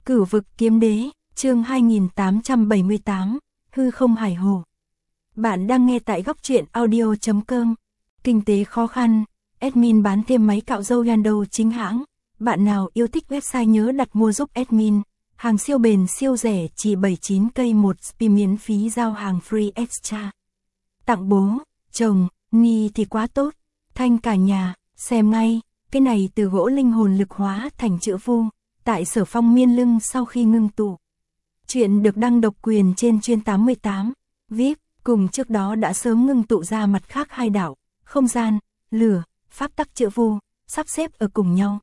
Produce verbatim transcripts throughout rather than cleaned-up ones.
Cửu vực kiếm đế, chương hai nghìn tám trăm bảy mươi tám, hư không hải hồ. Bạn đang nghe tại góc truyện audio chấm com. Kinh tế khó khăn, admin bán thêm máy cạo râu Yando chính hãng. Bạn nào yêu thích website nhớ đặt mua giúp admin. Hàng siêu bền siêu rẻ chỉ bảy mươi chín cây một spi miễn phí giao hàng free extra. Tặng bố, chồng, Ni thì quá tốt. Thanh cả nhà, xem ngay, cái này từ gỗ linh hồn lực hóa thành chữ vu. Tại Sở Phong miên lưng sau khi ngưng tụ. Chuyện được đăng độc quyền trên chuyên tám mươi tám, vê i pê, cùng trước đó đã sớm ngưng tụ ra mặt khác hai đạo, không gian, lửa, pháp tắc chữ vu, sắp xếp ở cùng nhau.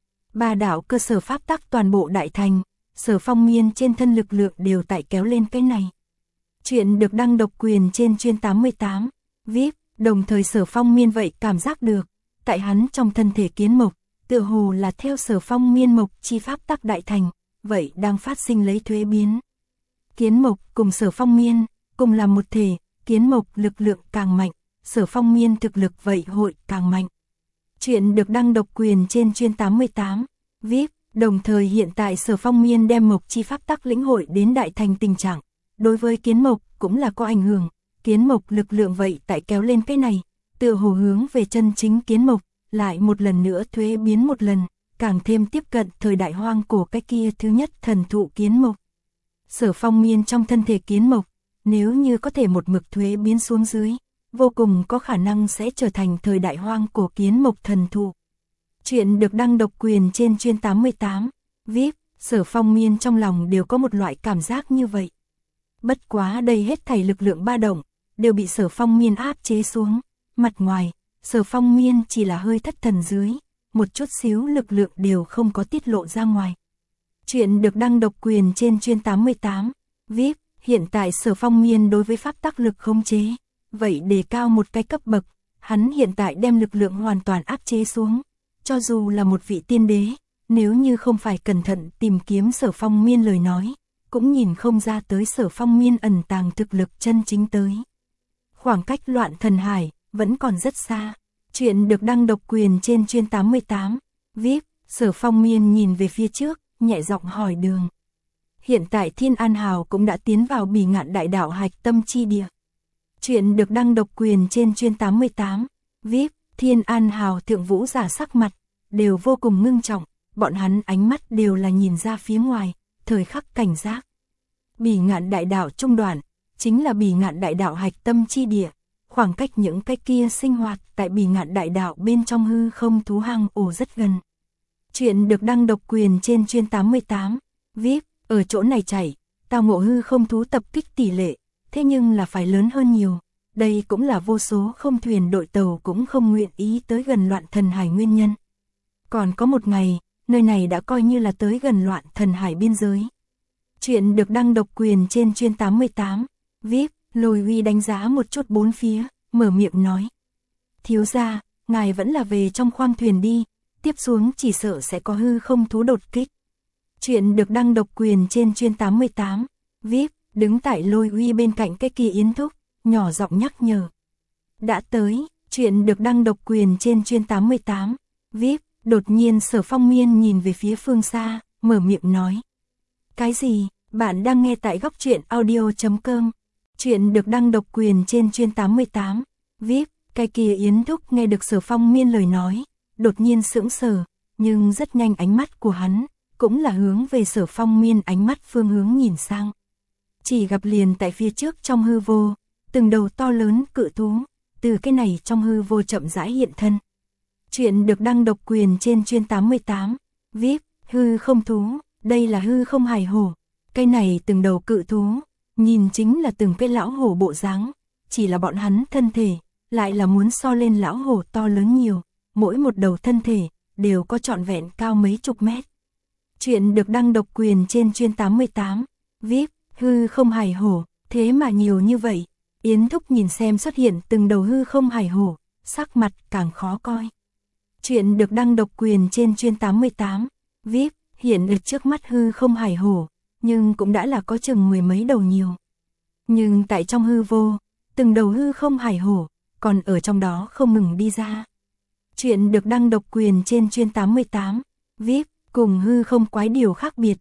Ba đạo cơ sở pháp tắc toàn bộ đại thành, Sở Phong miên trên thân lực lượng đều tại kéo lên cái này. Chuyện được đăng độc quyền trên chuyên tám mươi tám, vê i pê, đồng thời Sở Phong miên vậy cảm giác được, tại hắn trong thân thể kiến mộc, tựa hồ là theo Sở Phong miên mộc chi pháp tắc đại thành, vậy đang phát sinh lấy thuế biến. Kiến mộc cùng Sở Phong miên, cùng là một thể, kiến mộc lực lượng càng mạnh, Sở Phong miên thực lực vậy hội càng mạnh. Chuyện được đăng độc quyền trên chuyên tám mươi tám, vê i pê, đồng thời hiện tại Sở Phong miên đem mộc chi pháp tắc lĩnh hội đến đại thành tình trạng, đối với kiến mộc cũng là có ảnh hưởng, kiến mộc lực lượng vậy tại kéo lên cái này, tựa hồ hướng về chân chính kiến mộc. Lại một lần nữa thuế biến một lần, càng thêm tiếp cận thời đại hoang cổ cái kia thứ nhất thần thụ kiến mộc. Sở Phong miên trong thân thể kiến mộc, nếu như có thể một mực thuế biến xuống dưới, vô cùng có khả năng sẽ trở thành thời đại hoang cổ kiến mộc thần thụ. Chuyện được đăng độc quyền trên chuyên tám mươi tám, vê i pê, Sở Phong miên trong lòng đều có một loại cảm giác như vậy. Bất quá đây hết thảy lực lượng ba động, đều bị Sở Phong miên áp chế xuống, mặt ngoài. Sở Phong miên chỉ là hơi thất thần dưới, một chút xíu lực lượng đều không có tiết lộ ra ngoài. Chuyện được đăng độc quyền trên chuyên tám mươi tám, vê i pê, hiện tại Sở Phong miên đối với pháp tắc lực khống chế, vậy đề cao một cái cấp bậc, hắn hiện tại đem lực lượng hoàn toàn áp chế xuống, cho dù là một vị tiên đế, nếu như không phải cẩn thận tìm kiếm Sở Phong miên lời nói, cũng nhìn không ra tới Sở Phong miên ẩn tàng thực lực chân chính tới. Khoảng cách loạn thần hải vẫn còn rất xa. Chuyện được đăng độc quyền trên chuyên tám mươi tám, vê i pê, Sở Phong miên nhìn về phía trước, nhẹ giọng hỏi đường. Hiện tại Thiên An Hào cũng đã tiến vào Bỉ Ngạn Đại Đạo hạch tâm chi địa. Chuyện được đăng độc quyền trên chuyên tám mươi tám, vê i pê, Thiên An Hào thượng vũ giả sắc mặt, đều vô cùng ngưng trọng, bọn hắn ánh mắt đều là nhìn ra phía ngoài, thời khắc cảnh giác. Bỉ Ngạn Đại Đạo trung đoạn, chính là Bỉ Ngạn Đại Đạo hạch tâm chi địa. Khoảng cách những cái kia sinh hoạt tại Bỉ Ngạn Đại Đạo bên trong hư không thú hang ổ rất gần. Chuyện được đăng độc quyền trên chuyên tám mươi tám, vê i pê, ở chỗ này chảy, tao ngộ hư không thú tập kích tỷ lệ, thế nhưng là phải lớn hơn nhiều. Đây cũng là vô số không thuyền đội tàu cũng không nguyện ý tới gần loạn thần hải nguyên nhân. Còn có một ngày, nơi này đã coi như là tới gần loạn thần hải biên giới. Chuyện được đăng độc quyền trên chuyên tám mươi tám, vê i pê, Lôi Uy đánh giá một chút bốn phía, mở miệng nói. Thiếu gia, ngài vẫn là về trong khoang thuyền đi, tiếp xuống chỉ sợ sẽ có hư không thú đột kích. Chuyện được đăng độc quyền trên chuyên tám mươi tám, vê i pê, đứng tại Lôi Uy bên cạnh cái kia Yến Thúc, nhỏ giọng nhắc nhở. Đã tới, chuyện được đăng độc quyền trên chuyên tám mươi tám, vê i pê, đột nhiên Sở Phong miên nhìn về phía phương xa, mở miệng nói. Cái gì, bạn đang nghe tại góc truyện audio chấm com. Chuyện được đăng độc quyền trên chuyên tám mươi tám, vê i pê, cái kia Yến Thúc nghe được Sở Phong miên lời nói, đột nhiên sững sờ, nhưng rất nhanh ánh mắt của hắn, cũng là hướng về Sở Phong miên ánh mắt phương hướng nhìn sang. Chỉ gặp liền tại phía trước trong hư vô, từng đầu to lớn cự thú, từ cái này trong hư vô chậm rãi hiện thân. Chuyện được đăng độc quyền trên chuyên tám mươi tám, vê i pê, hư không thú, đây là hư không hải hổ, cái này từng đầu cự thú. Nhìn chính là từng cái lão hổ bộ dáng, chỉ là bọn hắn thân thể, lại là muốn so lên lão hổ to lớn nhiều, mỗi một đầu thân thể, đều có trọn vẹn cao mấy chục mét. Chuyện được đăng độc quyền trên chuyên tám mươi tám, vê i pê, hư không hải hổ, thế mà nhiều như vậy, Yến Thúc nhìn xem xuất hiện từng đầu hư không hải hổ, sắc mặt càng khó coi. Chuyện được đăng độc quyền trên chuyên tám mươi tám, vê i pê, hiện được trước mắt hư không hải hổ. Nhưng cũng đã là có chừng mười mấy đầu nhiều. Nhưng tại trong hư vô, từng đầu hư không hải hổ, còn ở trong đó không ngừng đi ra. Chuyện được đăng độc quyền trên chuyên tám mươi tám, vê i pê, cùng hư không quái điều khác biệt,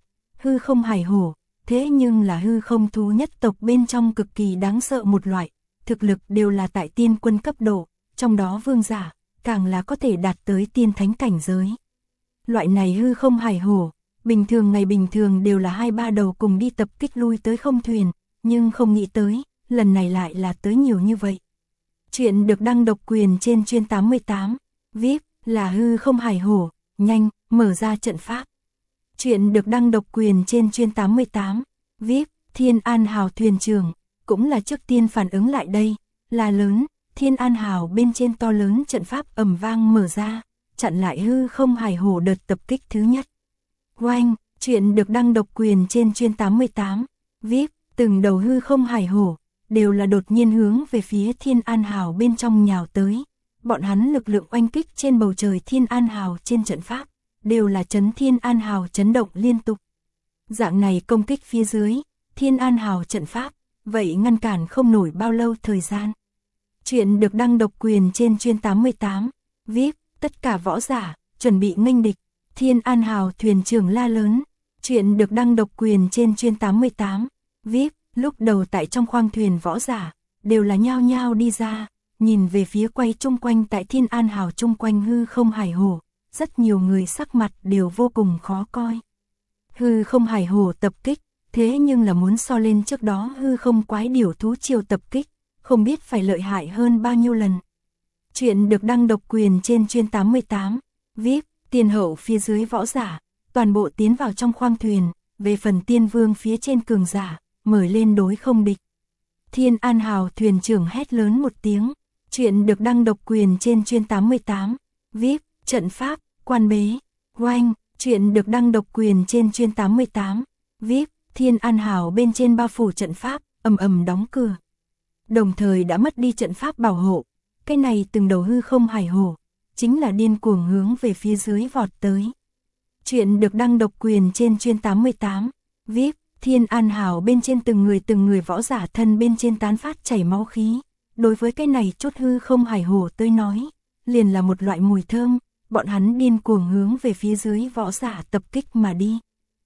hư không hải hổ, thế nhưng là hư không thú nhất tộc bên trong cực kỳ đáng sợ một loại, thực lực đều là tại tiên quân cấp độ, trong đó vương giả, càng là có thể đạt tới tiên thánh cảnh giới. Loại này hư không hải hổ, bình thường ngày bình thường đều là hai ba đầu cùng đi tập kích lui tới không thuyền, nhưng không nghĩ tới, lần này lại là tới nhiều như vậy. Chuyện được đăng độc quyền trên chuyên tám mươi tám, vê i pê là hư không hải hổ, nhanh, mở ra trận pháp. Chuyện được đăng độc quyền trên chuyên tám mươi tám, vê i pê, Thiên An Hào thuyền trưởng, cũng là trước tiên phản ứng lại đây, là lớn, Thiên An Hào bên trên to lớn trận pháp ầm vang mở ra, chặn lại hư không hải hổ đợt tập kích thứ nhất. Oanh, chuyện được đăng độc quyền trên chuyên tám mươi tám, vê i pê, từng đầu hư không hải hổ, đều là đột nhiên hướng về phía Thiên An Hào bên trong nhào tới. Bọn hắn lực lượng oanh kích trên bầu trời Thiên An Hào trên trận pháp, đều là chấn Thiên An Hào chấn động liên tục. Dạng này công kích phía dưới, Thiên An Hào trận pháp, vậy ngăn cản không nổi bao lâu thời gian. Chuyện được đăng độc quyền trên chuyên tám mươi tám, vê i pê, tất cả võ giả, chuẩn bị nghênh địch, Thiên An Hào thuyền trưởng la lớn. Chuyện được đăng độc quyền trên chuyên tám mươi tám, vê i pê, lúc đầu tại trong khoang thuyền võ giả, đều là nhao nhao đi ra, nhìn về phía quay chung quanh tại Thiên An Hào chung quanh hư không hải hổ, rất nhiều người sắc mặt đều vô cùng khó coi. Hư không hải hổ tập kích, thế nhưng là muốn so lên trước đó hư không quái điểu thú triều tập kích, không biết phải lợi hại hơn bao nhiêu lần. Chuyện được đăng độc quyền trên chuyên tám mươi tám, vê i pê, tiền hậu phía dưới võ giả, toàn bộ tiến vào trong khoang thuyền, về phần tiên vương phía trên cường giả, mời lên đối không địch. Thiên An Hào thuyền trưởng hét lớn một tiếng, chuyện được đăng độc quyền trên chuyên tám mươi tám, vê i pê, trận pháp, quan bế, oanh, chuyện được đăng độc quyền trên chuyên tám mươi tám, vê i pê, Thiên An Hào bên trên bao phủ trận pháp, ầm ầm đóng cửa. Đồng thời đã mất đi trận pháp bảo hộ, cái này từng đầu hư không hải hổ, chính là điên cuồng hướng về phía dưới vọt tới. Chuyện được đăng độc quyền trên chuyên tám mươi tám, vê i pê, Thiên An Hào bên trên từng người từng người võ giả thân bên trên tán phát chảy máu khí. Đối với cái này chút hư không hải hổ tới nói, liền là một loại mùi thơm, bọn hắn điên cuồng hướng về phía dưới võ giả tập kích mà đi.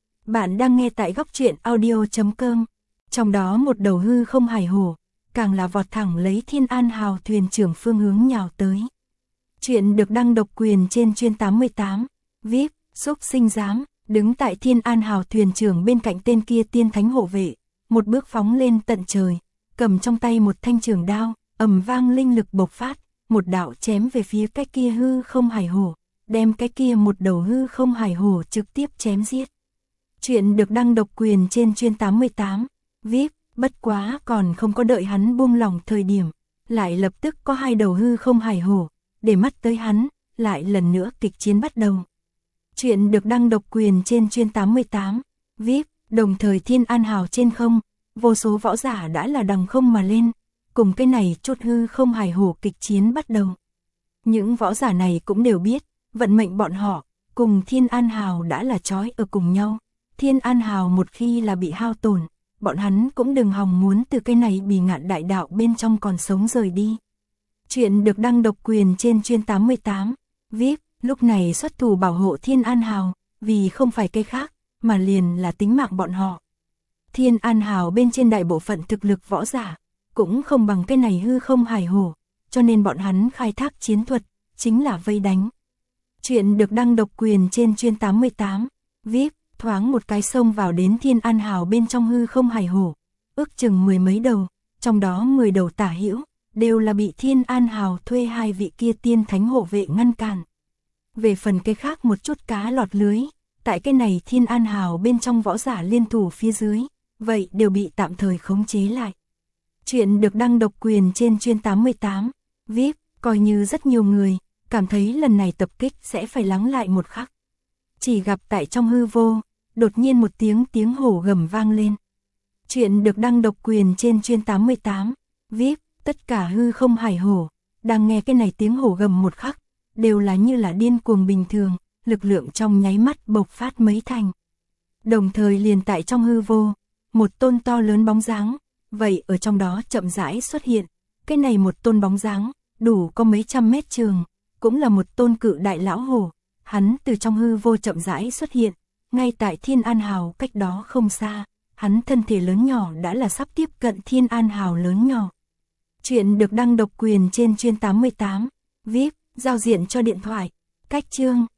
Bạn đang nghe tại góc truyện audio chấm com, trong đó một đầu hư không hải hổ, càng là vọt thẳng lấy Thiên An Hào thuyền trưởng phương hướng nhào tới. Chuyện được đăng độc quyền trên chuyên tám mươi tám, vê i pê, xúc sinh dám, đứng tại Thiên An Hào thuyền trưởng bên cạnh tên kia tiên thánh hộ vệ, một bước phóng lên tận trời, cầm trong tay một thanh trường đao, ầm vang linh lực bộc phát, một đạo chém về phía cái kia hư không hải hổ, đem cái kia một đầu hư không hải hổ trực tiếp chém giết. Chuyện được đăng độc quyền trên chuyên tám mươi tám, vê i pê, bất quá còn không có đợi hắn buông lỏng thời điểm, lại lập tức có hai đầu hư không hải hổ, để mắt tới hắn, lại lần nữa kịch chiến bắt đầu. Chuyện được đăng độc quyền trên chuyên tám mươi tám, vê i pê, đồng thời Thiên An Hào trên không, vô số võ giả đã là đằng không mà lên, cùng cái này chút hư không hải hổ kịch chiến bắt đầu. Những võ giả này cũng đều biết, vận mệnh bọn họ, cùng Thiên An Hào đã là trói ở cùng nhau. Thiên An Hào một khi là bị hao tổn, bọn hắn cũng đừng hòng muốn từ cái này bì ngạn đại đạo bên trong còn sống rời đi. Chuyện được đăng độc quyền trên chuyên tám mươi tám, vê i pê, lúc này xuất thủ bảo hộ Thiên An Hào, vì không phải cái khác, mà liền là tính mạng bọn họ. Thiên An Hào bên trên đại bộ phận thực lực võ giả, cũng không bằng cái này hư không hải hổ, cho nên bọn hắn khai thác chiến thuật, chính là vây đánh. Chuyện được đăng độc quyền trên chuyên tám mươi tám, vê i pê, thoáng một cái xông vào đến Thiên An Hào bên trong hư không hải hổ, ước chừng mười mấy đầu, trong đó mười đầu tả hữu, đều là bị Thiên An Hào thuê hai vị kia tiên thánh hộ vệ ngăn cản. Về phần cái khác một chút cá lọt lưới, tại cái này Thiên An Hào bên trong võ giả liên thủ phía dưới, vậy đều bị tạm thời khống chế lại. Chuyện được đăng độc quyền trên chuyên tám mươi tám, vê i pê, coi như rất nhiều người, cảm thấy lần này tập kích sẽ phải lắng lại một khắc. Chỉ gặp tại trong hư vô, đột nhiên một tiếng tiếng hổ gầm vang lên. Chuyện được đăng độc quyền trên chuyên tám mươi tám, vê i pê, tất cả hư không hải hổ, đang nghe cái này tiếng hổ gầm một khắc, đều là như là điên cuồng bình thường, lực lượng trong nháy mắt bộc phát mấy thành. Đồng thời liền tại trong hư vô, một tôn to lớn bóng dáng, vậy ở trong đó chậm rãi xuất hiện, cái này một tôn bóng dáng, đủ có mấy trăm mét trường, cũng là một tôn cự đại lão hổ, hắn từ trong hư vô chậm rãi xuất hiện, ngay tại Thiên An Hào cách đó không xa, hắn thân thể lớn nhỏ đã là sắp tiếp cận Thiên An Hào lớn nhỏ. Chuyện được đăng độc quyền trên chuyên tám mươi tám, vê i pê, giao diện cho điện thoại, cách chương.